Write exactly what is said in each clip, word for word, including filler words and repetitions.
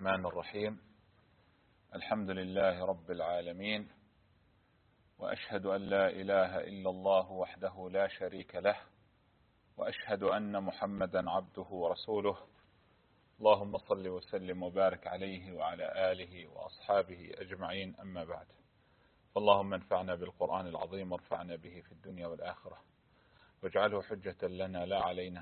الرحمن الرحيم. الحمد لله رب العالمين، وأشهد أن لا إله إلا الله وحده لا شريك له، وأشهد أن محمدا عبده ورسوله. اللهم صل وسلم وبارك عليه وعلى آله وأصحابه أجمعين، أما بعد. اللهم انفعنا بالقرآن العظيم وارفعنا به في الدنيا والآخرة، واجعله حجة لنا لا علينا.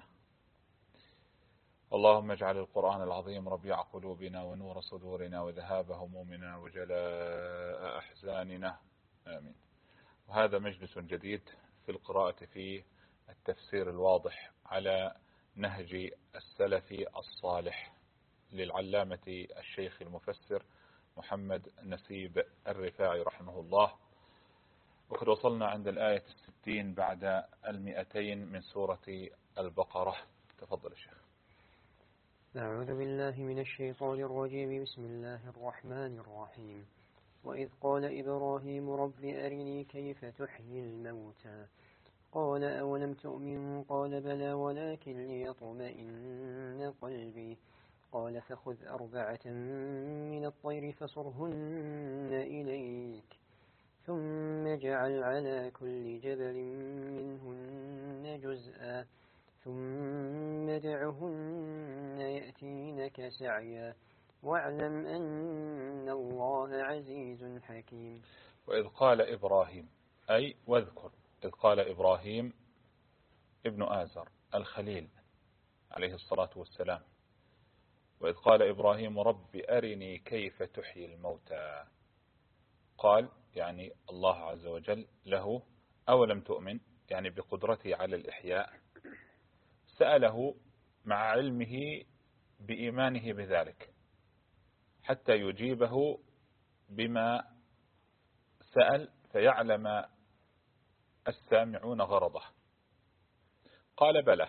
اللهم اجعل القرآن العظيم ربيع قلوبنا ونور صدورنا وذهاب همومنا وجلاء أحزاننا، آمين. وهذا مجلس جديد في القراءة في التفسير الواضح على نهج السلف الصالح للعلامة الشيخ المفسر محمد نسيب الرفاعي رحمه الله. وقد وصلنا عند الآية الستين بعد المئتين من سورة البقرة. تفضل الشيخ. أعوذ بالله من الشيطان الرجيم. بسم الله الرحمن الرحيم. وإذ قال إبراهيم رب أرني كيف تحيي الموتى قال أولم تؤمن قال بلى ولكن ليطمئن قلبي قال فخذ أربعة من الطير فصرهن إليك ثم اجعل على كل جبل منهن جزءا ثم ادعهن يأتينك سعيا واعلم أن الله عزيز حكيم. وإذ قال إبراهيم، أي واذكر إذ قال إبراهيم ابن آزر الخليل عليه الصلاة والسلام، وإذ قال إبراهيم رب أرني كيف تحيي الموتى، قال يعني الله عز وجل له أولم تؤمن، يعني بقدرته على الإحياء. سأله مع علمه بإيمانه بذلك حتى يجيبه بما سأل فيعلم السامعون غرضه. قال بلى،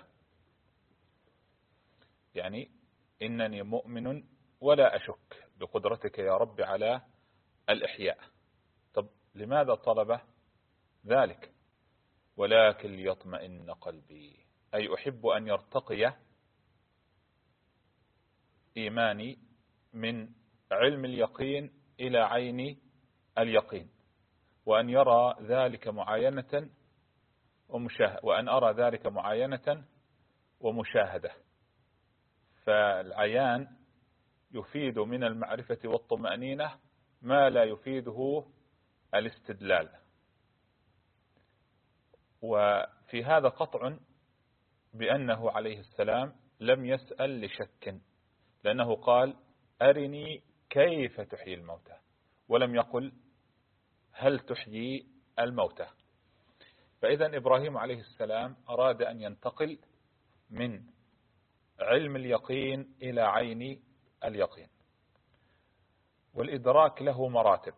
يعني إنني مؤمن ولا أشك بقدرتك يا رب على الإحياء. طب لماذا طلب ذلك؟ ولكن ليطمئن قلبي، أي أحب أن يرتقي إيماني من علم اليقين إلى عين اليقين، وأن يرى ذلك معاينة ومشاهدة وأن أرى ذلك معاينة ومشاهدة. فالعيان يفيد من المعرفة والطمأنينة ما لا يفيده الاستدلال. وفي هذا قطع بأنه عليه السلام لم يسأل لشك، لأنه قال أرني كيف تحيي الموتى، ولم يقل هل تحيي الموتى. فإذا إبراهيم عليه السلام أراد أن ينتقل من علم اليقين إلى عين اليقين. والإدراك له مراتب.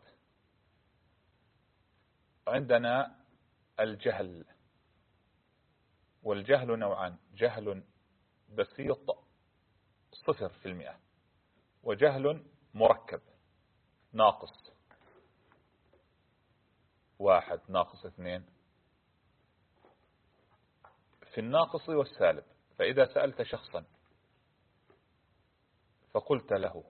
عندنا الجهل، والجهل نوعان: جهل بسيط صفر في المئة، وجهل مركب ناقص واحد ناقص اثنين. في الناقص والسالب، فإذا سألت شخصا فقلت له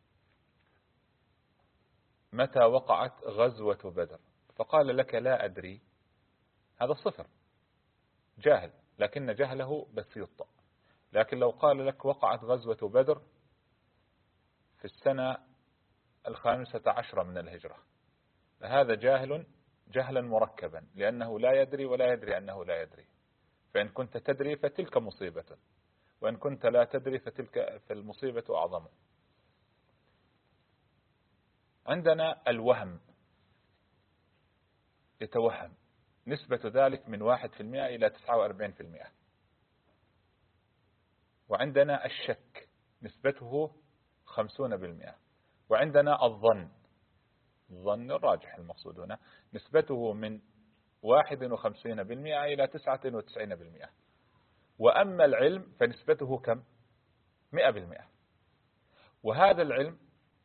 متى وقعت غزوة بدر فقال لك لا أدري، هذا صفر، جاهل، لكن جهله بسيط. لكن لو قال لك وقعت غزوة بدر في السنة الخامسة عشرة من الهجرة، هذا جاهل جهلا مركبا، لأنه لا يدري ولا يدري أنه لا يدري. فإن كنت تدري فتلك مصيبة، وإن كنت لا تدري فتلك فالمصيبة أعظم. عندنا الوهم، يتوهم، نسبة ذلك من واحد في المئة إلى تسعة وأربعين في المئة. وعندنا الشك، نسبته خمسون بالمئة. وعندنا الظن، الظن الراجح المقصود هنا، نسبته من واحد وخمسين بالمئة إلى تسعة وتسعين بالمئة. وأما العلم فنسبته كم؟ مئة بالمئة. وهذا العلم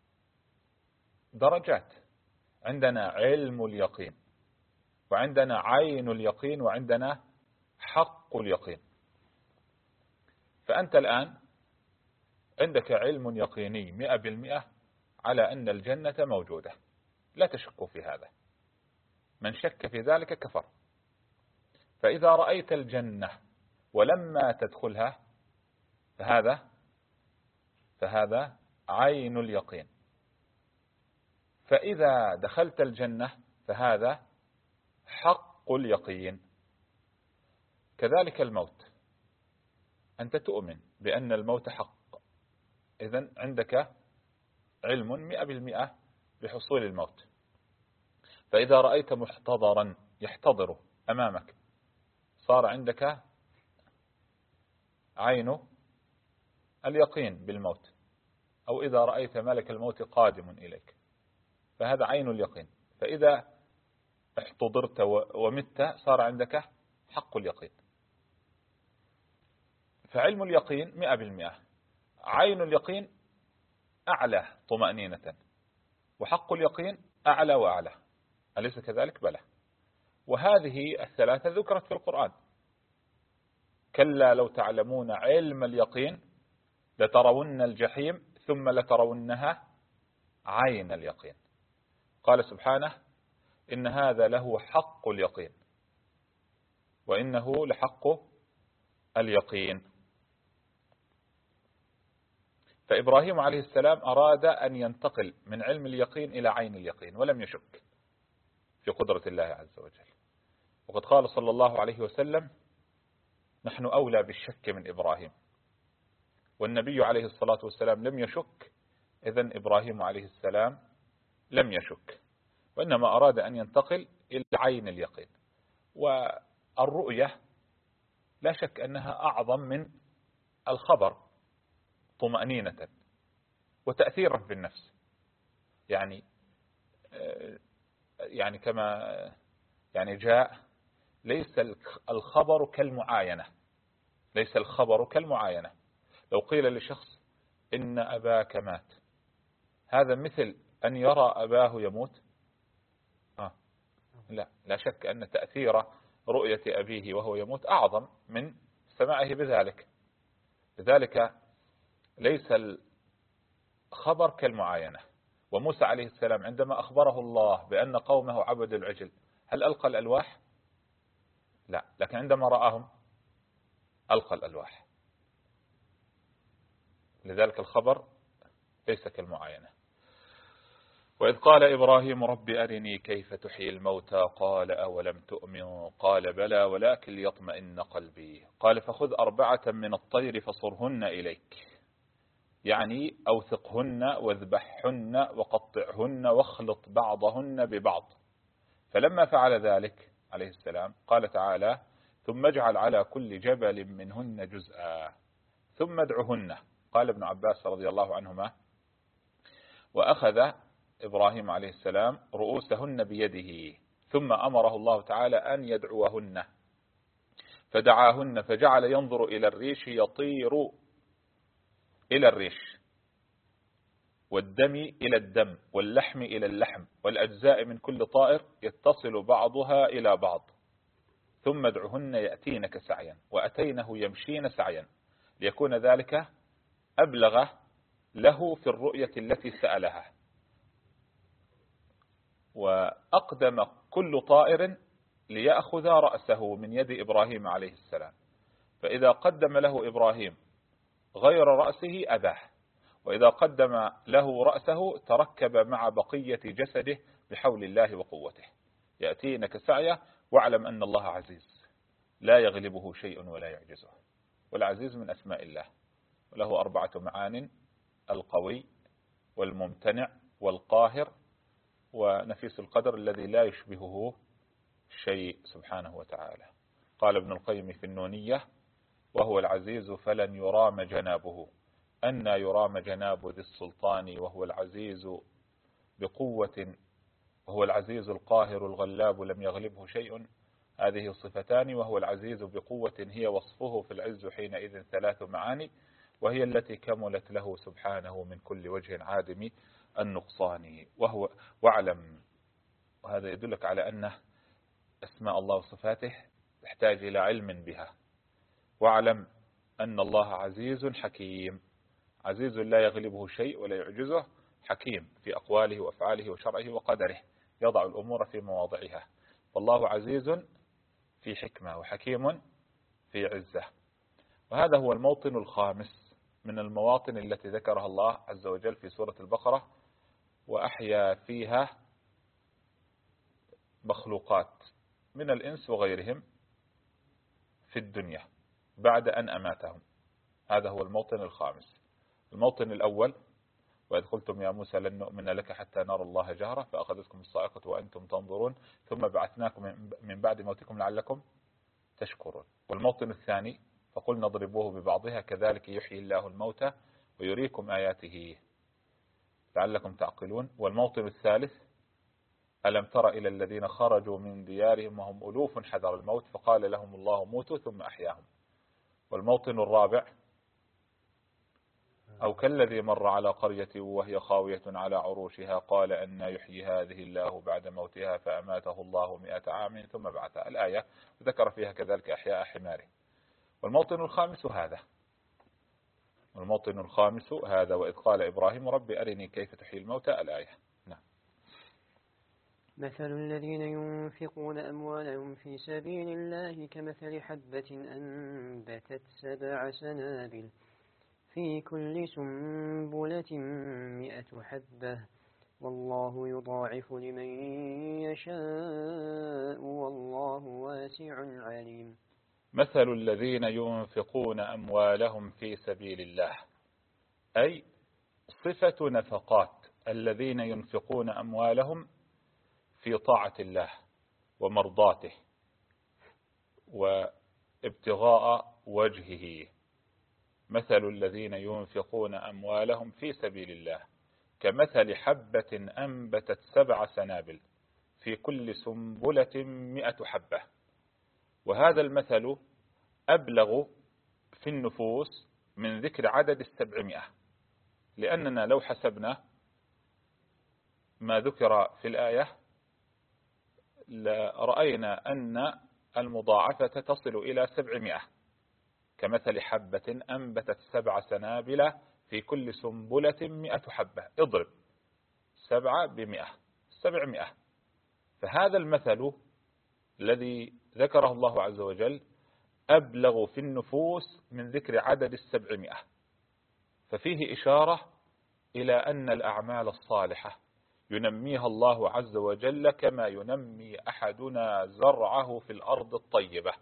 درجات، عندنا علم اليقين، وعندنا عين اليقين، وعندنا حق اليقين. فأنت الآن عندك علم يقيني مئة بالمئة على أن الجنة موجودة، لا تشك في هذا، من شك في ذلك كفر. فإذا رأيت الجنة ولما تدخلها فهذا فهذا عين اليقين. فإذا دخلت الجنة فهذا حق اليقين. كذلك الموت، أنت تؤمن بأن الموت حق، إذن عندك علم مئة بالمئة بحصول الموت. فإذا رأيت محتضرا يحتضر أمامك صار عندك عين اليقين بالموت. أو إذا رأيت ملك الموت قادم إليك فهذا عين اليقين. فإذا احتضرت ومت صار عندك حق اليقين. فعلم اليقين مئة بالمئة، عين اليقين أعلى طمأنينة، وحق اليقين أعلى وأعلى، أليس كذلك؟ بلى. وهذه الثلاثة ذكرت في القرآن: كلا لو تعلمون علم اليقين لترون الجحيم ثم لترونها عين اليقين. قال سبحانه: إن هذا له حق اليقين وإنه لحق اليقين. فإبراهيم عليه السلام أراد أن ينتقل من علم اليقين إلى عين اليقين ولم يشك في قدرة الله عز وجل. وقد قال صلى الله عليه وسلم: نحن أولى بالشك من إبراهيم. والنبي عليه الصلاة والسلام لم يشك، إذن إبراهيم عليه السلام لم يشك، وإنما أراد أن ينتقل إلى عين اليقين. والرؤية لا شك أنها أعظم من الخبر طمأنينة وتأثيرا في النفس. يعني يعني كما يعني جاء: ليس الخبر كالمعاينة، ليس الخبر كالمعاينة. لو قيل لشخص إن أباك مات، هذا مثل أن يرى أباه يموت؟ آه. لا لا شك أن تأثير رؤية أبيه وهو يموت أعظم من سماعه بذلك. لذلك ليس الخبر كالمعاينة. وموسى عليه السلام عندما أخبره الله بأن قومه عبدوا العجل، هل ألقى الألواح؟ لا، لكن عندما رآهم ألقى الألواح. لذلك الخبر ليس كالمعاينة. وإذ قال إبراهيم: رب أرني كيف تحيي الموتى قال أولم تؤمن قال بلى ولكن ليطمئن قلبي قال فخذ أربعة من الطير فصرهن إليك، يعني أوثقهن واذبحهن وقطعهن واخلط بعضهن ببعض. فلما فعل ذلك عليه السلام قال تعالى: ثم اجعل على كل جبل منهن جزءا ثم ادعهن. قال ابن عباس رضي الله عنهما: وأخذ إبراهيم عليه السلام رؤوسهن بيده ثم أمره الله تعالى أن يدعوهن، فدعاهن فجعل ينظر إلى الريش يطير إلى الريش، والدم إلى الدم، واللحم إلى اللحم، والأجزاء من كل طائر يتصل بعضها إلى بعض. ثم ادعهن يأتينك سعيا وأتينه يمشين سعيا، ليكون ذلك أبلغ له في الرؤية التي سألها. وأقدم كل طائر ليأخذ رأسه من يد إبراهيم عليه السلام، فإذا قدم له إبراهيم غير رأسه أباه، وإذا قدم له رأسه تركب مع بقية جسده بحول الله وقوته. يأتينك سعيا واعلم أن الله عزيز لا يغلبه شيء ولا يعجزه. والعزيز من أسماء الله، وله أربعة معان: القوي والممتنع والقاهر ونفيس القدر الذي لا يشبهه شيء سبحانه وتعالى. قال ابن القيم في النونية: وهو العزيز فلن يرام جنابه، أن يرام جناب ذي السلطان، وهو العزيز بقوة، وهو العزيز القاهر الغلاب لم يغلبه شيء. هذه صفتان: وهو العزيز بقوة هي وصفه في العز حينئذ ثلاث معاني، وهي التي كملت له سبحانه من كل وجه عادم النقصان. وهو واعلم، وهذا يدلك على أن أسماء الله وصفاته تحتاج إلى علم بها. واعلم أن الله عزيز حكيم، عزيز لا يغلبه شيء ولا يعجزه، حكيم في أقواله وأفعاله وشرعه وقدره، يضع الأمور في مواضعها. والله عزيز في حكمة وحكيم في عزة. وهذا هو الموطن الخامس من المواطن التي ذكرها الله عز وجل في سورة البقرة، وأحيا فيها مخلوقات من الإنس وغيرهم في الدنيا بعد أن أماتهم. هذا هو الموطن الخامس. الموطن الأول: وإذ قلتم يا موسى لن نؤمن لك حتى نرى الله جهرة فأخذتكم الصاعقة وأنتم تنظرون ثم بعثناكم من بعد موتكم لعلكم تشكرون. والموطن الثاني: فقلنا اضربوه ببعضها كذلك يحيي الله الموتى ويريكم آياته لعلكم تعقلون. والموطن الثالث: ألم تر إلى الذين خرجوا من ديارهم وهم ألوف حذر الموت فقال لهم الله موتوا ثم أحياهم. والموطن الرابع: أو كالذي مر على قرية وهي خاوية على عروشها قال أن يحيي هذه الله بعد موتها فأماته الله مئة عام ثم بعثها. الآية ذكر فيها كذلك أحياء حماره. والموطن الخامس هذا والموطن الخامس هذا وإذ قال إبراهيم رب أرني كيف تحيي الموتى. الآية. نعم. مثل الذين ينفقون أموالهم في سبيل الله كمثل حبة أنبتت سبع سنابل في كل سنبلة مئة حبة والله يضاعف لمن يشاء والله واسع عليم. مثل الذين ينفقون أموالهم في سبيل الله، أي صفة نفقات الذين ينفقون أموالهم في طاعة الله ومرضاته وابتغاء وجهه. مثل الذين ينفقون أموالهم في سبيل الله كمثل حبة أنبتت سبع سنابل في كل سنبلة مئة حبة. وهذا المثل أبلغ في النفوس من ذكر عدد السبعمائة، لأننا لو حسبنا ما ذكر في الآية لرأينا أن المضاعفة تصل إلى سبعمائة، كمثل حبة أنبتت سبع سنابل في كل سنبلة مئة حبة. اضرب سبعة بمئة، سبعمائة. فهذا المثل الذي ذكره الله عز وجل أبلغ في النفوس من ذكر عدد السبعمائة، ففيه إشارة إلى أن الأعمال الصالحة ينميها الله عز وجل كما ينمي أحدنا زرعه في الأرض الطيبة.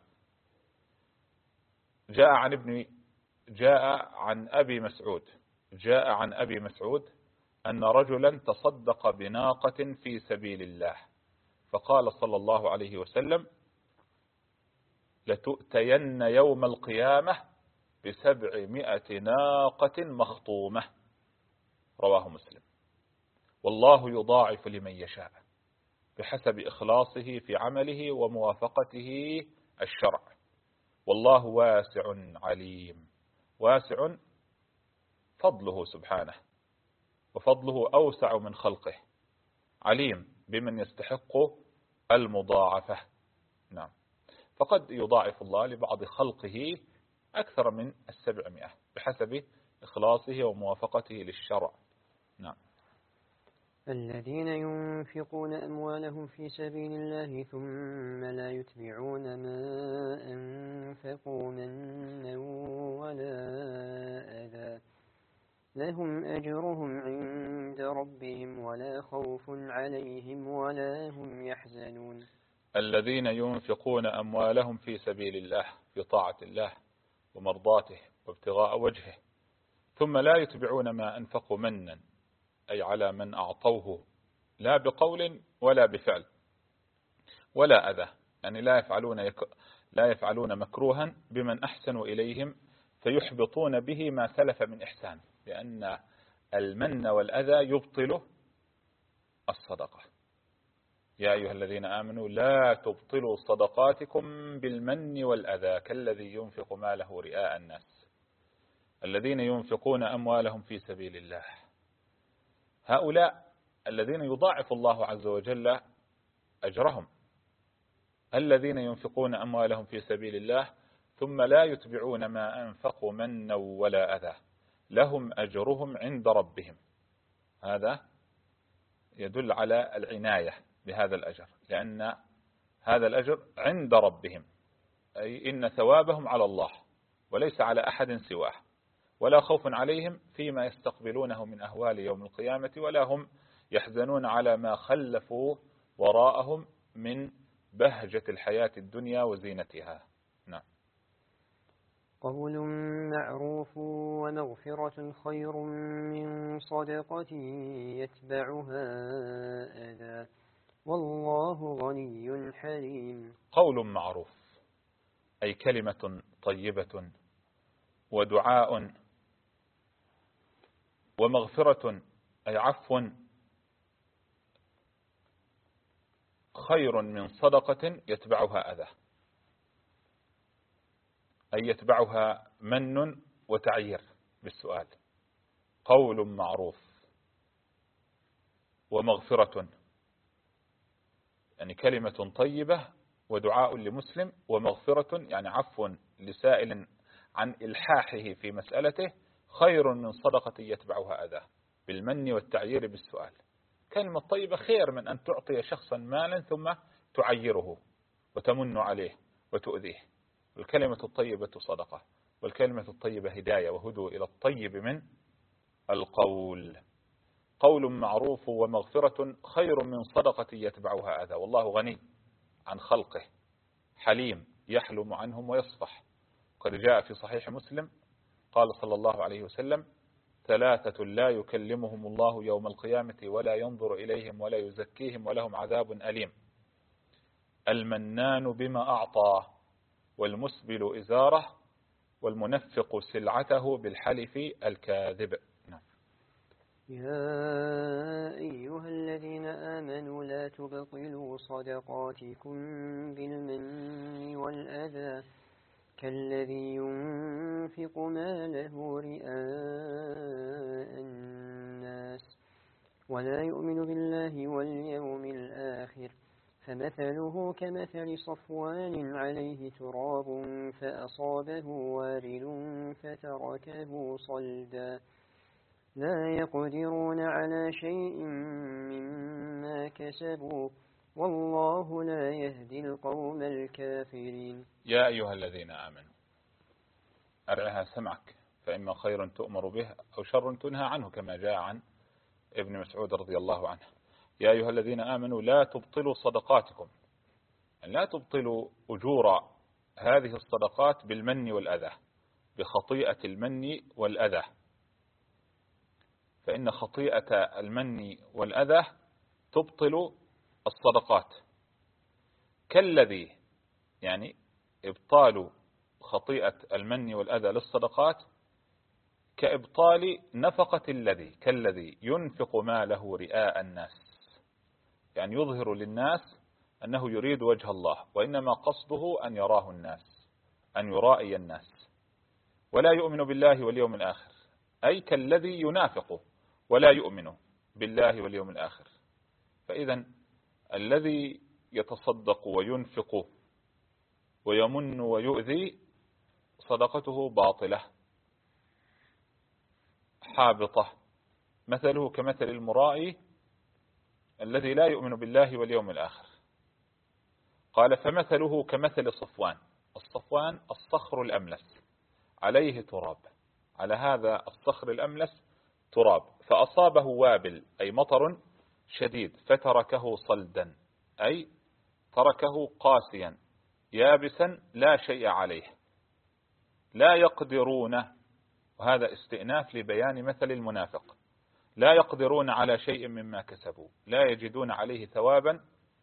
جاء عن ابن جاء عن أبي مسعود جاء عن أبي مسعود أن رجلا تصدق بناقة في سبيل الله، فقال صلى الله عليه وسلم: لتؤتين يوم القيامة بسبعمائة ناقة مخطومة. رواه مسلم. والله يضاعف لمن يشاء بحسب إخلاصه في عمله وموافقته الشرع. والله واسع عليم. واسع فضله سبحانه، وفضله أوسع من خلقه. عليم بمن يستحق المضاعفة. نعم. فقد يضاعف الله لبعض خلقه أكثر من السبعمائة بحسب إخلاصه وموافقته للشرع. نعم. الذين ينفقون أموالهم في سبيل الله ثم لا يتبعون ما أنفقوا منا ولا أذى لهم أجرهم عند ربهم ولا خوف عليهم ولا هم يحزنون. الذين ينفقون أموالهم في سبيل الله في طاعة الله ومرضاته وابتغاء وجهه ثم لا يتبعون ما أنفقوا منا، أي على من أعطوه، لا بقول ولا بفعل ولا أذى، يعني لا يفعلون يك... لا يفعلون مكروها بمن أحسنوا إليهم فيحبطون به ما سلف من إحسان، لأن المن والأذى يبطل الصدقة. يا أيها الذين آمنوا لا تبطلوا صدقاتكم بالمن والأذى كالذي ينفق ماله رئاء الناس. الذين ينفقون أموالهم في سبيل الله هؤلاء الذين يضاعف الله عز وجل أجرهم، الذين ينفقون أموالهم في سبيل الله ثم لا يتبعون ما أنفقوا منا ولا أذى، لهم أجرهم عند ربهم. هذا يدل على العناية بهذا الأجر، لأن هذا الأجر عند ربهم، أي إن ثوابهم على الله وليس على أحد سواه، ولا خوف عليهم فيما يستقبلونه من أهوال يوم القيامة، ولا هم يحزنون على ما خلفوا وراءهم من بهجة الحياة الدنيا وزينتها. نعم. قول معروف ومغفرة خير من صدقة يتبعها أذى والله غني حليم. قول معروف أي كلمة طيبة، ودعاء، ومغفرة أي عفو، خير من صدقة يتبعها أذى، أي يتبعها من وتعيير بالسؤال. قول معروف ومغفرة، يعني كلمة طيبة ودعاء لمسلم، ومغفرة يعني عفو لسائل عن إلحاحه في مسألته، خير من صدقة يتبعها أذى، بالمن والتعيير بالسؤال. كلمة طيبة خير من أن تعطي شخصا مالا ثم تعيره وتمن عليه وتؤذيه. الكلمة الطيبة صدقة، والكلمة الطيبة هداية، وهدوا إلى الطيب من القول. قول معروف ومغفرة خير من صدقة يتبعها أذى، والله غني عن خلقه حليم يحلم عنهم ويصفح. قد جاء في صحيح مسلم قال صلى الله عليه وسلم: ثلاثة لا يكلمهم الله يوم القيامة ولا ينظر إليهم ولا يزكيهم ولهم عذاب أليم: المنان بما أعطى، والمسبل إزاره، والمنفق سلعته بالحلف الكاذب. يا أيها الذين آمنوا لا تبطلوا صدقاتكم بالمن والأذى كالذي ينفق ماله رئاء الناس ولا يؤمن بالله واليوم الآخر فمثله كمثل صفوان عليه تراب فأصابه وابل فتركه صلدا لا يقدرون على شيء مما كسبوا والله لا يهدي القوم الكافرين. يا أيها الذين آمنوا أرعها سمعك فإما خير تؤمر به أو شر تنهى عنه، كما جاء عن ابن مسعود رضي الله عنه. يا أيها الذين آمنوا لا تبطلوا صدقاتكم، لا تبطلوا أجور هذه الصدقات بالمن والأذى، بخطيئة المن والأذى، فإن خطيئة المن والأذى تبطل الصدقات. كالذي يعني إبطال خطيئة المن والأذى للصدقات كإبطال نفقة الذي، كالذي ينفق ماله رئاء الناس، يعني يظهر للناس أنه يريد وجه الله، وإنما قصده أن يراه الناس، أن يرائي الناس، ولا يؤمن بالله واليوم الآخر، أي كالذي ينافق ولا يؤمن بالله واليوم الآخر. فإذا الذي يتصدق وينفق ويمن ويؤذي صدقته باطلة حابطة، مثله كمثل المرائي الذي لا يؤمن بالله واليوم الآخر. قال فمثله كمثل صفوان، الصفوان الصخر الأملس عليه تراب، على هذا الصخر الأملس تراب، فأصابه وابل أي مطر شديد فتركه صلدا، أي تركه قاسيا يابسا لا شيء عليه. لا يقدرون، وهذا استئناف لبيان مثل المنافق، لا يقدرون على شيء مما كسبوا، لا يجدون عليه ثوابا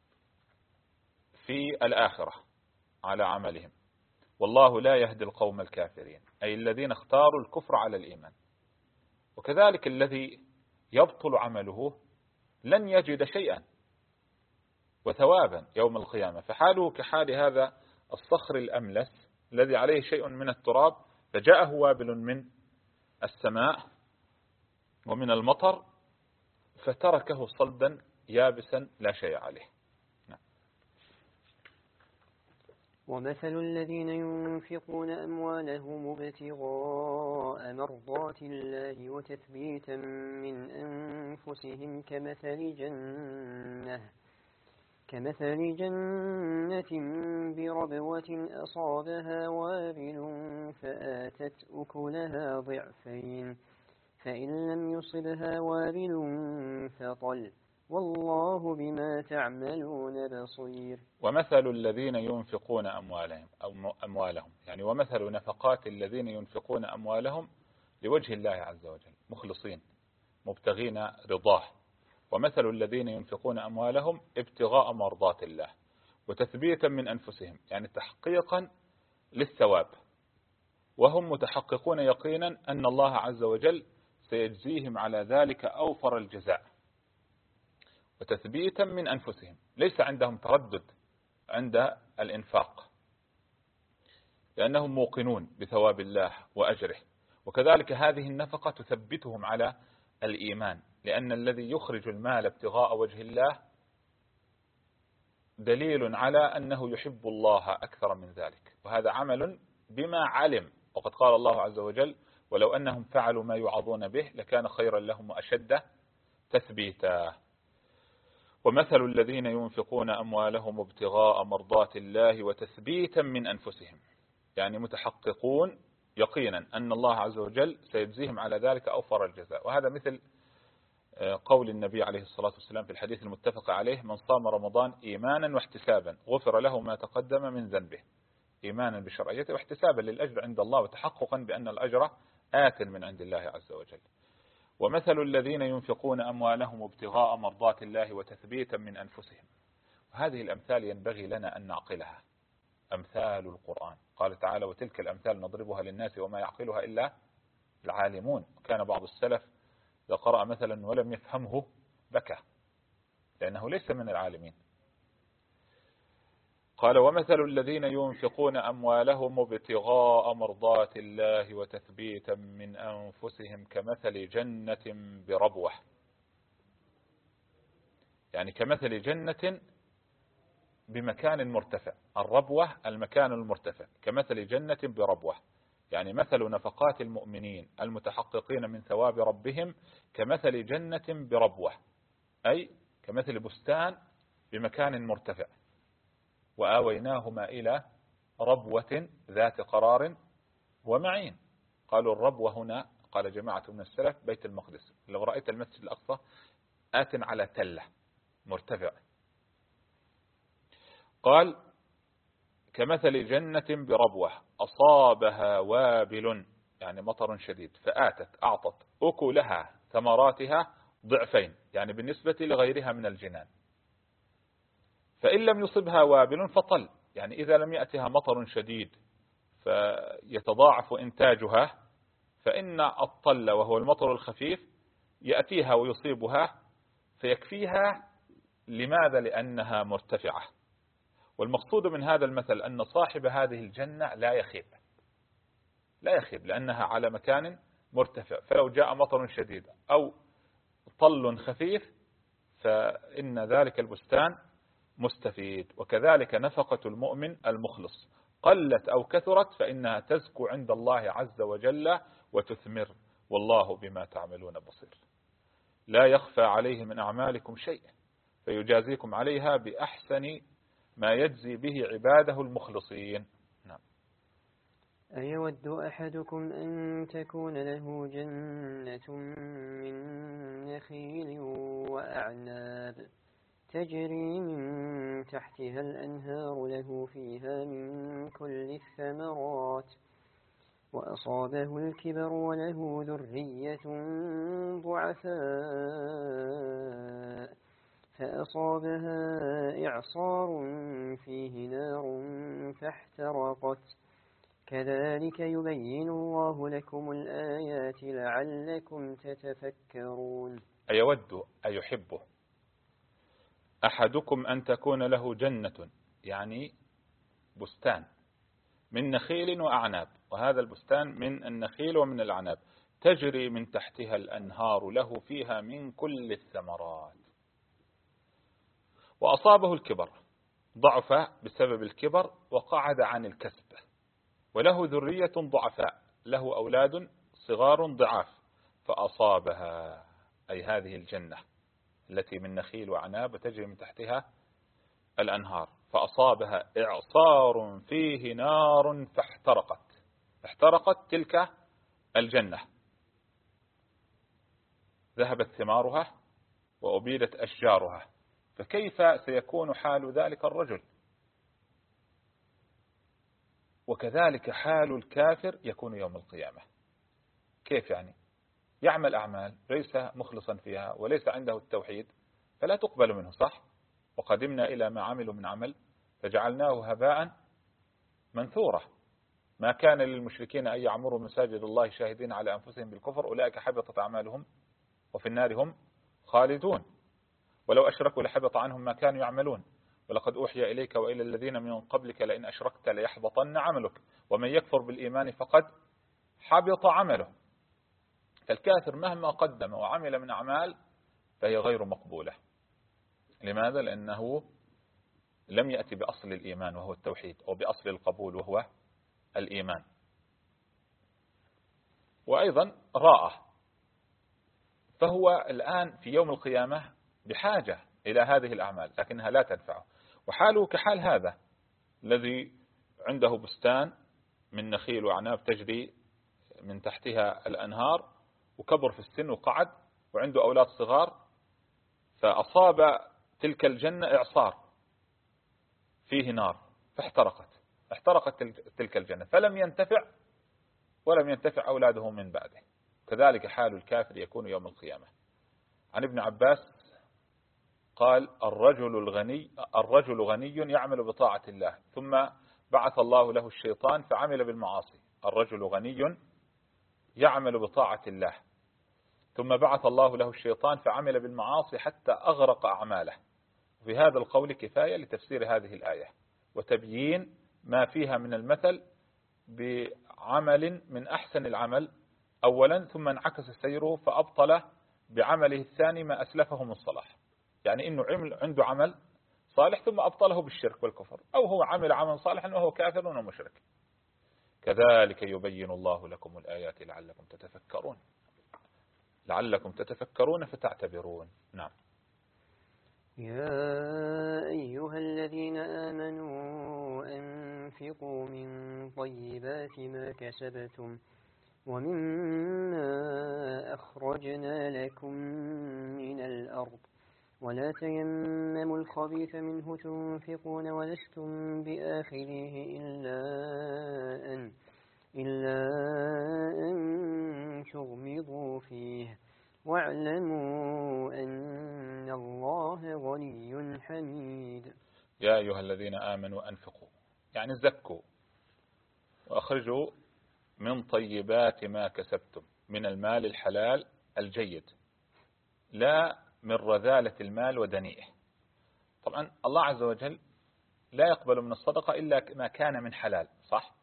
في الآخرة على عملهم، والله لا يهدي القوم الكافرين، أي الذين اختاروا الكفر على الإيمان. وكذلك الذي يبطل عمله لن يجد شيئا وثوابا يوم القيامة، فحاله كحال هذا الصخر الأملس الذي عليه شيء من التراب فجاءه وابل من السماء ومن المطر فتركه صلدا يابسا لا شيء عليه. نعم. ومثل الذين ينفقون أموالهم ابتغاء مرضات الله وتثبيتا من أنفسهم كمثل جنة كمثل جنة بربوة أصابها وابل فآتت أكلها ضعفين فإن لم يصبها وابل فطل والله بما تعملون بصير. ومثل الذين ينفقون أموالهم أو أموالهم يعني ومثل نفقات الذين ينفقون أموالهم لوجه الله عز وجل مخلصين مبتغين رضاه. ومثل الذين ينفقون أموالهم ابتغاء مرضات الله وتثبيتا من أنفسهم يعني تحقيقا للثواب، وهم متحققون يقينا أن الله عز وجل سيجزيهم على ذلك أوفر الجزاء، وتثبيتا من أنفسهم ليس عندهم تردد عند الإنفاق لأنهم موقنون بثواب الله وأجره. وكذلك هذه النفقة تثبتهم على الإيمان، لأن الذي يخرج المال ابتغاء وجه الله دليل على أنه يحب الله أكثر من ذلك، وهذا عمل بما علم. وقد قال الله عز وجل ولو أنهم فعلوا ما يوعظون به لكان خيرا لهم وأشد تثبيتا. ومثل الذين ينفقون أموالهم ابتغاء مرضات الله وتثبيتا من أنفسهم يعني متحققون يقينا أن الله عز وجل سيجزيهم على ذلك أوفر الجزاء. وهذا مثل قول النبي عليه الصلاة والسلام في الحديث المتفق عليه: من صام رمضان إيمانا واحتسابا غفر له ما تقدم من ذنبه. إيمانا بشرعيته واحتسابا للأجر عند الله وتحققا بأن الأجر آت من عند الله عز وجل. ومثل الذين ينفقون أموالهم ابتغاء مرضات الله وتثبيتا من أنفسهم. وهذه الأمثال ينبغي لنا أن نعقلها، أمثال القرآن. قال تعالى: وتلك الأمثال نضربها للناس وما يعقلها إلا العالمون. كان بعض السلف إذا قرأ مثلا ولم يفهمه بكى لأنه ليس من العالمين. قال: ومثل الذين ينفقون أموالهم ابتغاء مرضات الله وتثبيتا من أنفسهم كمثل جنة بربوة يعني كمثل جنة بمكان مرتفع. الربوة المكان المرتفع، كمثل جنة بربوة يعني مثل نفقات المؤمنين المتحققين من ثواب ربهم كمثل جنة بربوة أي كمثل بستان بمكان مرتفع. وآويناهما إلى ربوة ذات قرار ومعين. قالوا الربوة هنا قال جماعة من السلف بيت المقدس. لو رأيت المسجد الأقصى آت على تلة مرتفع. قال: كمثل جنة بربوة أصابها وابل يعني مطر شديد فآتت أعطت أكلها ثمراتها ضعفين يعني بالنسبة لغيرها من الجنان. فإن لم يصبها وابل فطل يعني إذا لم يأتها مطر شديد فيتضاعف إنتاجها، فإن الطل وهو المطر الخفيف يأتيها ويصيبها فيكفيها. لماذا؟ لأنها مرتفعة. والمقصود من هذا المثل أن صاحب هذه الجنة لا يخيب لا يخيب لأنها على مكان مرتفع. فلو جاء مطر شديد أو طل خفيف فإن ذلك البستان مستفيد. وكذلك نفقة المؤمن المخلص قلت أو كثرت فإنها تزكو عند الله عز وجل وتثمر، والله بما تعملون بصير. لا يخفى عليه من أعمالكم شيء فيجازيكم عليها بأحسن ما يجزي به عباده المخلصين. نعم. أيود أحدكم أن تكون له جنة من نخيل وأعناب تجري من تحتها الأنهار له فيها من كل الثمرات وأصابه الكبر وله ذرية ضعفاء فأصابها إعصار فيه نار فاحترقت كذلك يبين الله لكم الآيات لعلكم تتفكرون. أيود أيحبه أحدكم أن تكون له جنة يعني بستان من نخيل وأعناب، وهذا البستان من النخيل ومن الأعناب تجري من تحتها الأنهار له فيها من كل الثمرات وأصابه الكبر. ضعف بسبب الكبر وقعد عن الكسب، وله ذرية ضعفاء، له أولاد صغار ضعاف، فأصابها، أي هذه الجنة التي من نخيل وعناب تجري من تحتها الأنهار، فأصابها إعصار فيه نار فاحترقت، احترقت تلك الجنة، ذهبت ثمارها وأبيدت أشجارها، فكيف سيكون حال ذلك الرجل؟ وكذلك حال الكافر يكون يوم القيامة. كيف يعني؟ يعمل أعمال ليس مخلصا فيها وليس عنده التوحيد فلا تقبل منه، صح؟ وقدمنا إلى ما عملوا من عمل فجعلناه هباء منثورا. ما كان للمشركين أن يعمروا مساجد الله شاهدين على أنفسهم بالكفر، أولئك حبطت أعمالهم وفي النار هم خالدون. ولو أشركوا لحبط عنهم ما كانوا يعملون، ولقد أوحي إليك وإلى الذين من قبلك لئن أشركت ليحبطن عملك ومن يكفر بالإيمان فقد حبط عمله. فالكافر مهما قدم وعمل من أعمال فهي غير مقبولة. لماذا؟ لأنه لم يأتي بأصل الإيمان وهو التوحيد، أو بأصل القبول وهو الإيمان. وأيضا راء، فهو الآن في يوم القيامة بحاجة إلى هذه الأعمال لكنها لا تنفعه. وحاله كحال هذا الذي عنده بستان من نخيل وأعناب تجري من تحتها الأنهار، وكبر في السن وقعد وعنده أولاد صغار، فأصاب تلك الجنة إعصار فيه نار فاحترقت، احترقت تلك الجنة فلم ينتفع ولم ينتفع أولاده من بعده. كذلك حال الكافر يكون يوم القيامة. عن ابن عباس قال: الرجل الغني الرجل غني يعمل بطاعة الله ثم بعث الله له الشيطان فعمل بالمعاصي. الرجل غني يعمل بطاعة الله ثم بعث الله له الشيطان فعمل بالمعاصي حتى أغرق أعماله. في هذا القول كفاية لتفسير هذه الآية وتبيين ما فيها من المثل بعمل من أحسن العمل أولا ثم انعكس سيره فأبطل بعمله الثاني ما أسلفه من الصلاح. يعني إنه عمل عنده عمل صالح ثم أبطله بالشرك والكفر، أو هو عمل عمل صالحا وهو كافر ومشرك. كذلك يبين الله لكم الآيات لعلكم تتفكرون لعلكم تتفكرون فتعتبرون. نعم. يا أيها الذين آمنوا أنفقوا من طيبات ما كسبتم ومما أخرجنا لكم من الأرض ولا تيمموا الخبيث منه تنفقون ولستم بآخره إلا أن إلا أن تغمضوا فيه واعلموا أن الله غني حميد. يا أيها الذين آمنوا أنفقوا يعني زكوا وأخرجوا من طيبات ما كسبتم من المال الحلال الجيد، لا من رذالة المال ودنيئه. طبعا الله عز وجل لا يقبل من الصدقة إلا ما كان من حلال، صح؟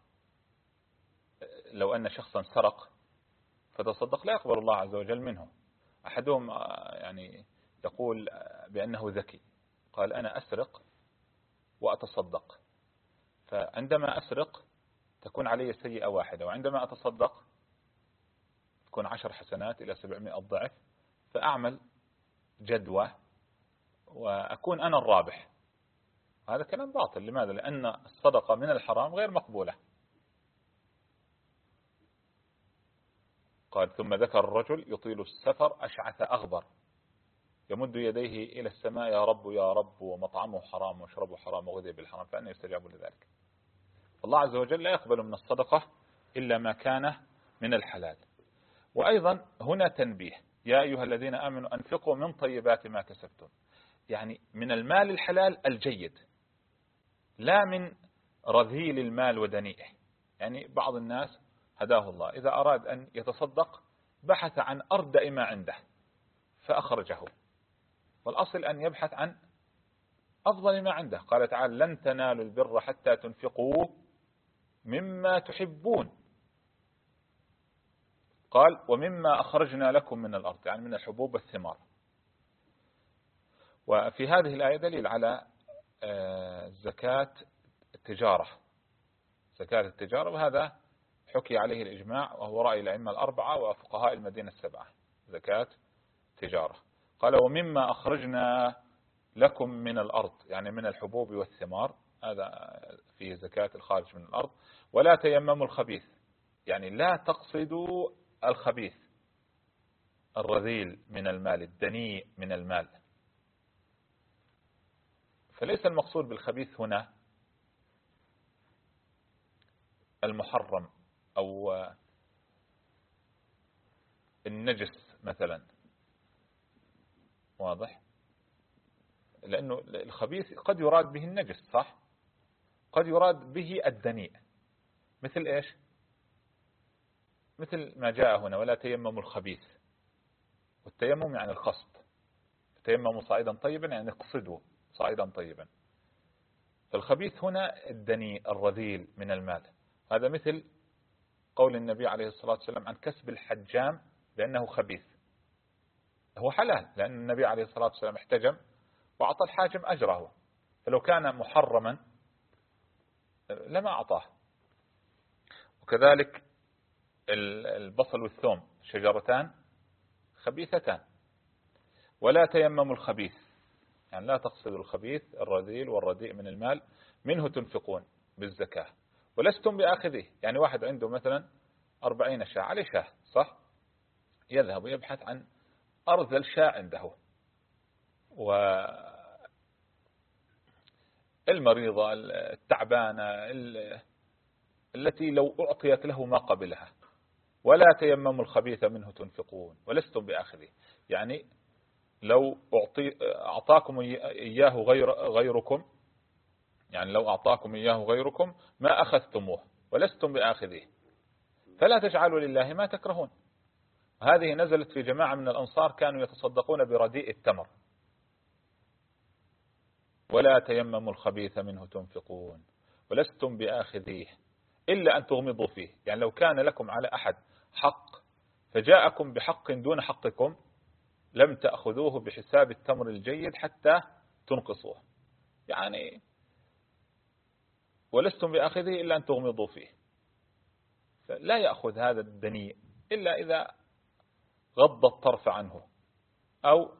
لو أن شخصا سرق فتصدق لا يقبل الله عز وجل منه. أحدهم يعني يقول بأنه ذكي، قال أنا أسرق وأتصدق، فعندما أسرق تكون علي سيئة واحدة، وعندما أتصدق تكون عشر حسنات إلى سبعمائة ضعف، فأعمل جدوى وأكون أنا الرابح. هذا كلام باطل. لماذا؟ لأن الصدقة من الحرام غير مقبولة. قال ثم ذكر الرجل يطيل السفر أشعث أغبر يمد يديه إلى السماء يا رب يا رب ومطعمه حرام وشربه حرام وغذي بالحرام فأنا يستجاب لذلك. الله عز وجل لا يقبل من الصدقة إلا ما كان من الحلال. وأيضا هنا تنبيه: يا أيها الذين آمنوا أنفقوا من طيبات ما كسبتم، يعني من المال الحلال الجيد لا من رذيل المال ودنيئه. يعني بعض الناس هداه الله إذا أراد أن يتصدق بحث عن أردأ ما عنده فأخرجه، والأصل أن يبحث عن أفضل ما عنده. قال تعالى لن تنالوا البر حتى تنفقوا مما تحبون. قال ومما أخرجنا لكم من الأرض، يعني من الحبوب والثمار. وفي هذه الآية دليل على زكاة التجارة، زكاة التجارة، وهذا حكي عليه الإجماع وهو رأي الأئمة الأربعة وفقهاء المدينة السبعة، زكاة تجارة. قال ومما أخرجنا لكم من الأرض، يعني من الحبوب والثمار، هذا فيه زكاة الخارج من الأرض. ولا تيمموا الخبيث، يعني لا تقصدوا الخبيث الرذيل من المال، الدنيء من المال. فليس المقصود بالخبيث هنا المحرم أو النجس مثلا، واضح؟ لأنه الخبيث قد يراد به النجس، صح؟ قد يراد به الدنيء، مثل إيش؟ مثل ما جاء هنا ولا تيمموا الخبيث، والتيمم يعني القصد، تيمموا صعيدا طيبا يعني اقصدوا صعيدا طيبا. فالخبيث هنا الدنيء الرذيل من المال. هذا مثل قول النبي عليه الصلاة والسلام عن كسب الحجام بأنه خبيث، هو حلال لأن النبي عليه الصلاة والسلام احتجم وأعطى الحاجم أجره، فلو كان محرما لما أعطاه. وكذلك البصل والثوم شجرتان خبيثتان. ولا تيمموا الخبيث، يعني لا تقصدوا الخبيث الرذيل والرديء من المال، منه تنفقون بالزكاة ولستم بآخذه. يعني واحد عنده مثلا أربعين شاة، عليه شاة، صح؟ يذهب ويبحث عن أرذل شاة عنده، والمريضة التعبانة التي لو أعطيت له ما قبلها. ولا تيمموا الخبيث منه تنفقون ولستم بآخذه، يعني لو أعطي أعطاكم إياه غير غيركم، يعني لو أعطاكم إياه غيركم ما أخذتموه ولستم بآخذه، فلا تجعلوا لله ما تكرهون. هذه نزلت في جماعة من الأنصار كانوا يتصدقون برديء التمر. ولا تيمموا الخبيث منه تنفقون ولستم بآخذيه إلا أن تغمضوا فيه، يعني لو كان لكم على أحد حق فجاءكم بحق دون حقكم لم تأخذوه بحساب التمر الجيد حتى تنقصوه، يعني ولستم بآخذه إلا أن تغمضوا فيه. فلا يأخذ هذا الدنيء إلا إذا غض الطرف عنه أو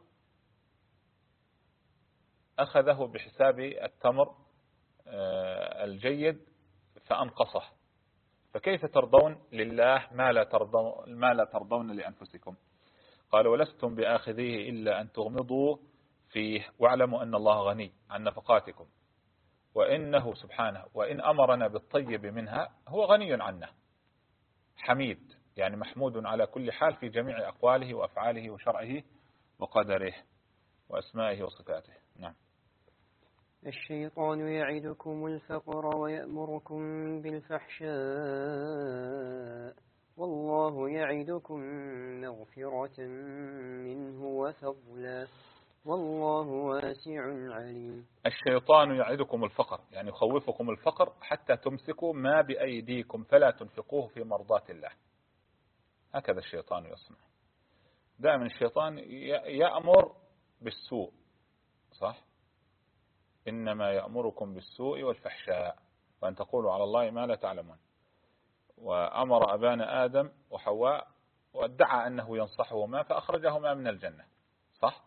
أخذه بحساب التمر الجيد فأنقصه. فكيف ترضون لله ما لا ترضون, ما لا ترضون لأنفسكم؟ قال ولستم بآخذيه إلا أن تغمضوا فيه واعلموا أن الله غني عن نفقاتكم وإنه سبحانه وإن أمرنا بالطيب منها هو غني عنا حميد، يعني محمود على كل حال في جميع أقواله وأفعاله وشرعه وقدره وأسمائه وصفاته. نعم. الشيطان يعدكم الفقر ويأمركم بالفحشاء والله يعدكم مغفرة منه وفضلا والله واسع عليم. الشيطان يعدكم الفقر، يعني يخوفكم الفقر حتى تمسكوا ما بأيديكم فلا تنفقوه في مرضات الله. هكذا الشيطان يصنع دائما. الشيطان يأمر بالسوء، صح؟ إنما يأمركم بالسوء والفحشاء وأن تقولوا على الله ما لا تعلمون. وأمر أبانا آدم وحواء وادعى أنه ينصحهما فأخرجهما من الجنة، صح؟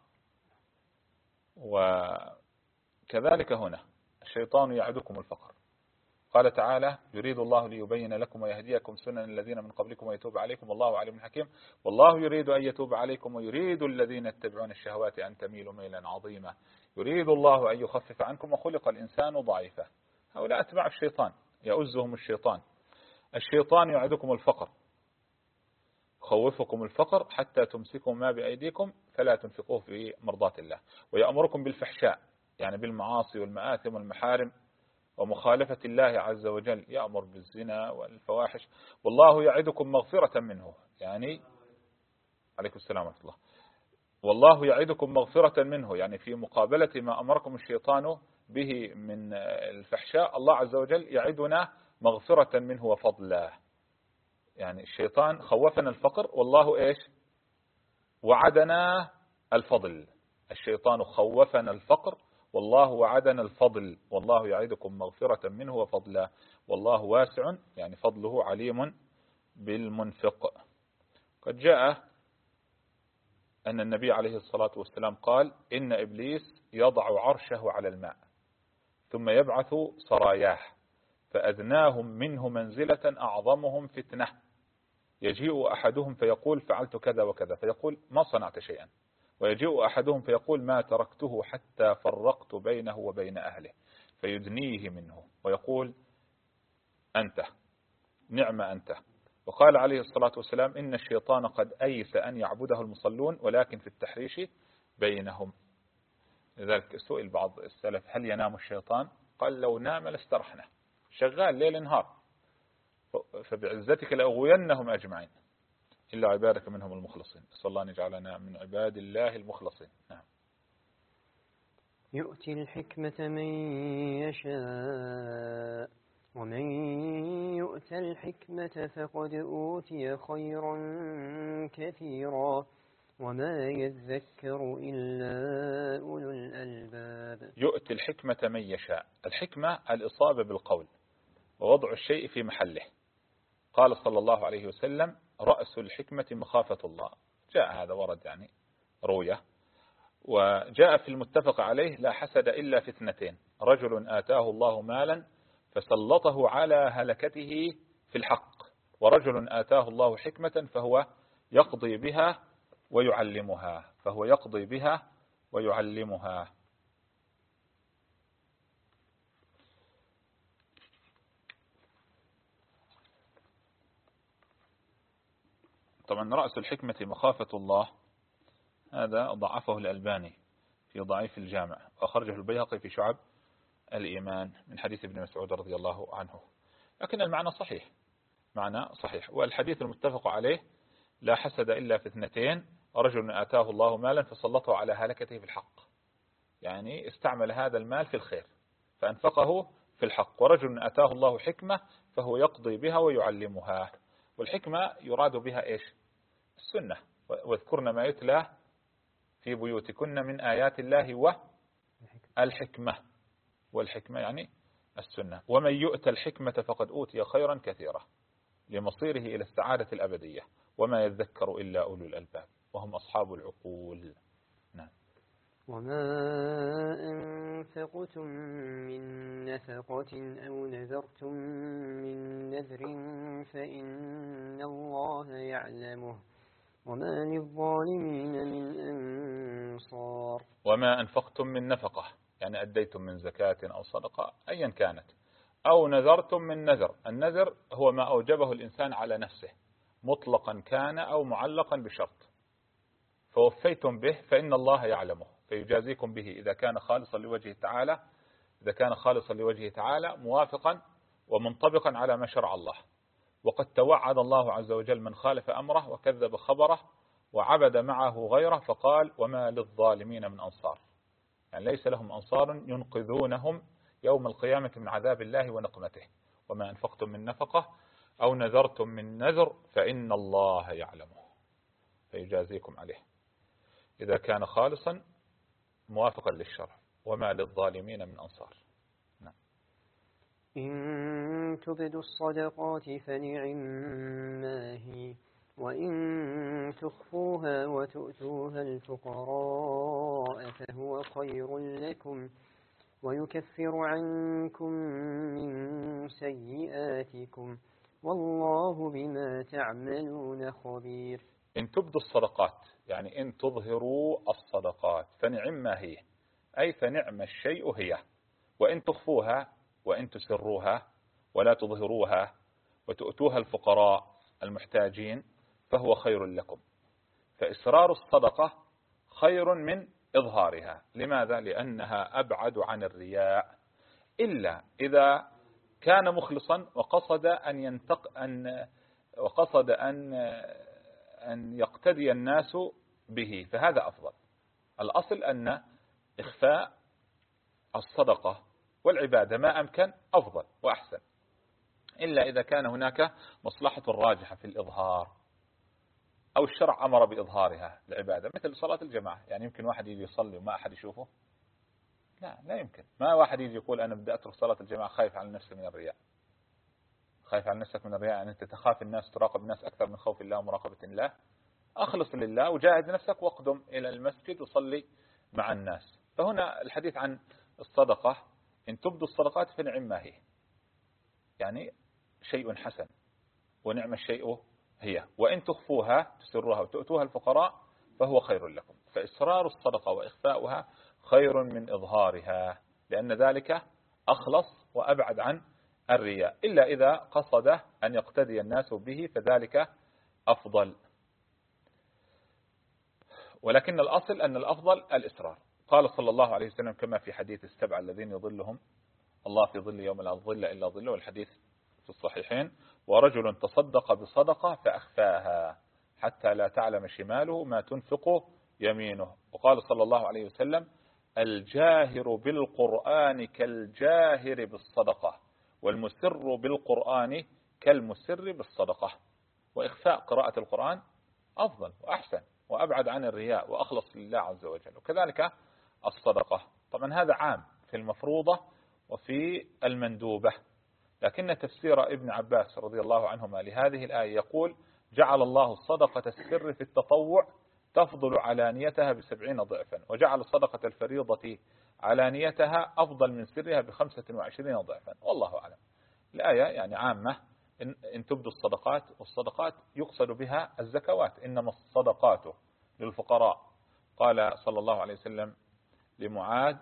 وكذلك هنا الشيطان يعدكم الفقر. قال تعالى يريد الله ليبين لكم ويهديكم سنن الذين من قبلكم ويتوب عليكم والله عليم حكيم والله يريد أن يتوب عليكم ويريد الذين يتبعون الشهوات أن تميلوا ميلا عظيما يريد الله أن يخفف عنكم وخلق الإنسان ضعيفا. هؤلاء أتباع الشيطان يؤزهم الشيطان. الشيطان يعدكم الفقر، خوفكم الفقر حتى تمسكوا ما بأيديكم فلا تنفقوه في مرضات الله. ويأمركم بالفحشاء، يعني بالمعاصي والمآثم والمحارم ومخالفة الله عز وجل، يأمر بالزنا والفواحش. والله يعدكم مغفرة منه، يعني عليكم السلام ورحمة الله. والله يعدكم مغفرة منه، يعني في مقابلة ما أمركم الشيطان به من الفحشاء الله عز وجل يعدنا مغفرة منه وفضلا. يعني الشيطان خوفنا الفقر والله إيش وعدنا الفضل. الشيطان خوفنا الفقر والله وعدنا الفضل والله يعدكم مغفرة منه وفضلا والله واسع يعني فضله عليم بالمنفق. قد جاء أن النبي عليه الصلاة والسلام قال إن إبليس يضع عرشه على الماء ثم يبعث سراياه فأدناهم منه منزلة أعظمهم فتنة يجيء أحدهم فيقول فعلت كذا وكذا فيقول ما صنعت شيئا، ويجيء أحدهم فيقول ما تركته حتى فرقت بينه وبين أهله فيدنيه منه ويقول أنت نعم أنت. وقال عليه الصلاة والسلام إن الشيطان قد أيس أن يعبده المصلون ولكن في التحريش بينهم. لذلك سئل بعض السلف هل ينام الشيطان؟ قال لو نام لاسترحنا، شغال ليل نهار، فبعزتك لأغوينهم أجمعين إلا عبادك منهم المخلصين. أسأل الله أن يجعلنا من عباد الله المخلصين. نعم. يؤتي الحكمة من يشاء ومن يؤت الحكمة فقد أوتي خيرا كثيرا وما يذكر إلا أولو الألباب. يؤتي الحكمة من يشاء، الحكمة الإصابة بالقول ووضع الشيء في محله. قال صلى الله عليه وسلم رأس الحكمة مخافة الله، جاء هذا ورد يعني روية. وجاء في المتفق عليه لا حسد إلا في اثنتين، رجل آتاه الله مالا فسلطه على هلكته في الحق، ورجل آتاه الله حكمة فهو يقضي بها ويعلمها فهو يقضي بها ويعلمها. طبعا رأس الحكمة مخافة الله هذا ضعفه الألباني في ضعيف الجامع، وأخرجه البيهقي في شعب الإيمان من حديث ابن مسعود رضي الله عنه، لكن المعنى صحيح، معنى صحيح. والحديث المتفق عليه لا حسد إلا في اثنتين، رجل آتاه الله مالا فسلطه على هلكته في الحق، يعني استعمل هذا المال في الخير فأنفقه في الحق، ورجل آتاه الله حكمة فهو يقضي بها ويعلمها. والحكمة يراد بها إيش؟ السنة، واذكرن ما يتلى في بيوتكن من آيات الله والحكمة، والحكمة يعني السنة. ومن يؤت الحكمة فقد أوتي خيرا كثيرا لمصيره إلى السعادة الأبدية وما يذكر إلا أولو الألباب وهم أصحاب العقول. نعم. وما أنفقتم من نفقة أو نذرتم من نذر فإن الله يعلمه وما للظالمين من أنصار. وما أنفقتم من نفقة يعني أديتم من زكاة أو صدقة أيا كانت، أو نذرتم من نذر، النذر هو ما أوجبه الإنسان على نفسه مطلقا كان أو معلقا بشرط فوفيتم به فإن الله يعلمه فيجازيكم به إذا كان خالصا لوجهه تعالى، إذا كان خالصا لوجهه تعالى موافقا ومنطبقا على ما شرع الله. وقد توعد الله عز وجل من خالف أمره وكذب خبره وعبد معه غيره فقال وما للظالمين من أنصار، يعني ليس لهم أنصار ينقذونهم يوم القيامة من عذاب الله ونقمته. وما أنفقتم من نفقة أو نذرتم من نذر فإن الله يعلمه فيجازيكم عليه إذا كان خالصا موافقا للشرع. وما للظالمين من أنصار. نعم. إن تبدوا الصدقات فنعما هي وإن تخفوها وتؤتوها الفقراء فهو خير لكم ويكفر عنكم من سيئاتكم والله بما تعملون خبير. إن تبدوا الصدقات يعني إن تظهروا الصدقات فنعما هي أي فنعم الشيء هي، وإن تخفوها وإن تسروها ولا تظهروها وتؤتوها الفقراء المحتاجين فهو خير لكم. فإسرار الصدقة خير من إظهارها. لماذا؟ لأنها أبعد عن الرياء، إلا إذا كان مخلصا وقصد أن ينتق أن وقصد أن أن يقتدي الناس به فهذا أفضل. الأصل أن إخفاء الصدقة والعبادة ما أمكن أفضل وأحسن، إلا إذا كان هناك مصلحة راجحة في الإظهار أو الشرع أمر بإظهارها العبادة، مثل صلاة الجماعة، يعني يمكن واحد يجي يصلي وما أحد يشوفه لا لا يمكن. ما واحد يجي يقول أنا بدي أترك صلاة الجماعة خايف على نفسي من الرياء. خايف على نفسك من الرياء أن أنت تخاف الناس، تراقب الناس أكثر من خوف الله ومراقبة الله. أخلص لله وجاهد نفسك واقدم إلى المسجد وصلي مع الناس. فهنا الحديث عن الصدقة، إن تبدوا الصدقات فنعم ما هي، يعني شيء حسن ونعم الشيء هي، وإن تخفوها تسروها وتؤتوها الفقراء فهو خير لكم. فإسرار الصدقة وإخفاؤها خير من إظهارها، لأن ذلك أخلص وأبعد عن الرياء، إلا إذا قصد أن يقتدي الناس به فذلك أفضل. ولكن الأصل أن الأفضل الإسرار. قال صلى الله عليه وسلم كما في حديث السبعة الذين يظلهم الله في ظل يوم لا ظل إلا ظله، والحديث في الصحيحين: ورجل تصدق بصدقة فأخفاها حتى لا تعلم شماله ما تنفق يمينه. وقال صلى الله عليه وسلم: الجاهر بالقرآن كالجاهر بالصدقة، والمسر بالقرآن كالمسر بالصدقة. وإخفاء قراءة القرآن أفضل وأحسن وأبعد عن الرياء وأخلص لله عز وجل. وكذلك الصدقة. طبعا هذا عام في المفروضة وفي المندوبة، لكن تفسير ابن عباس رضي الله عنهما لهذه الآية يقول: جعل الله الصدقة السر في التطوع تفضل علانيتها بسبعين ضعفا، وجعل صدقة الفريضة علانيتها أفضل من سرها بخمسة وعشرين ضعفا. والله أعلم. الآية يعني عامة، إن, إن تبدوا الصدقات، والصدقات يقصد بها الزكوات، إنما الصدقات للفقراء. قال صلى الله عليه وسلم لمعاذ: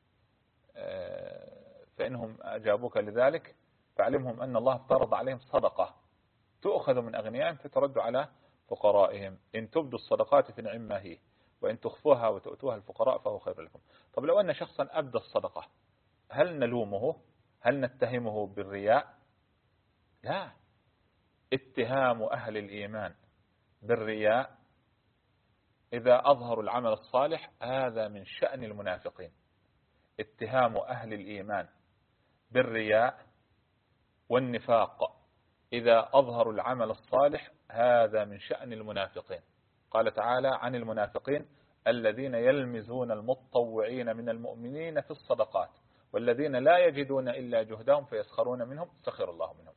فإنهم أجابوك لذلك فاعلمهم أن الله افترض عليهم صدقة تؤخذ من أغنيائهم فترد على فقرائهم. إن تبدوا الصدقات فنعم ما هي، وإن تخفوها وتؤتوها الفقراء فهو خير لكم. طب لو أن شخصا أبدى الصدقة، هل نلومه؟ هل نتهمه بالرياء؟ لا. اتهام أهل الإيمان بالرياء إذا أظهروا العمل الصالح هذا من شأن المنافقين. اتهام أهل الإيمان بالرياء والنفاق إذا أظهروا العمل الصالح هذا من شأن المنافقين. قال تعالى عن المنافقين: الذين يلمزون المتطوعين من المؤمنين في الصدقات والذين لا يجدون إلا جهدهم فيسخرون منهم سخر الله منهم.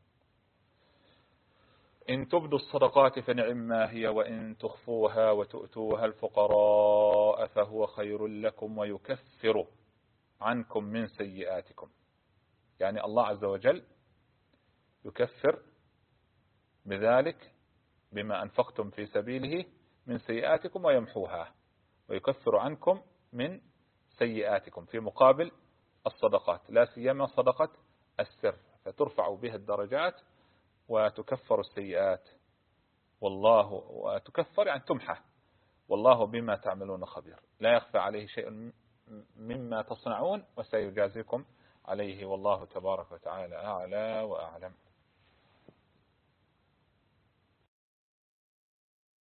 إن تبدوا الصدقات فنعم ما هي، وإن تخفوها وتؤتوها الفقراء فهو خير لكم ويكفر عنكم من سيئاتكم. يعني الله عز وجل يكفر بذلك بما أنفقتم في سبيله من سيئاتكم ويمحوها، ويكفر عنكم من سيئاتكم في مقابل الصدقات، لا سيما صدقة السر، فترفع بها الدرجات وتكفر السيئات. والله وتكفر يعني تمحى، والله بما تعملون خبير، لا يخفى عليه شيء مما تصنعون وسيجازيكم عليه، والله تبارك وتعالى أعلى وأعلم.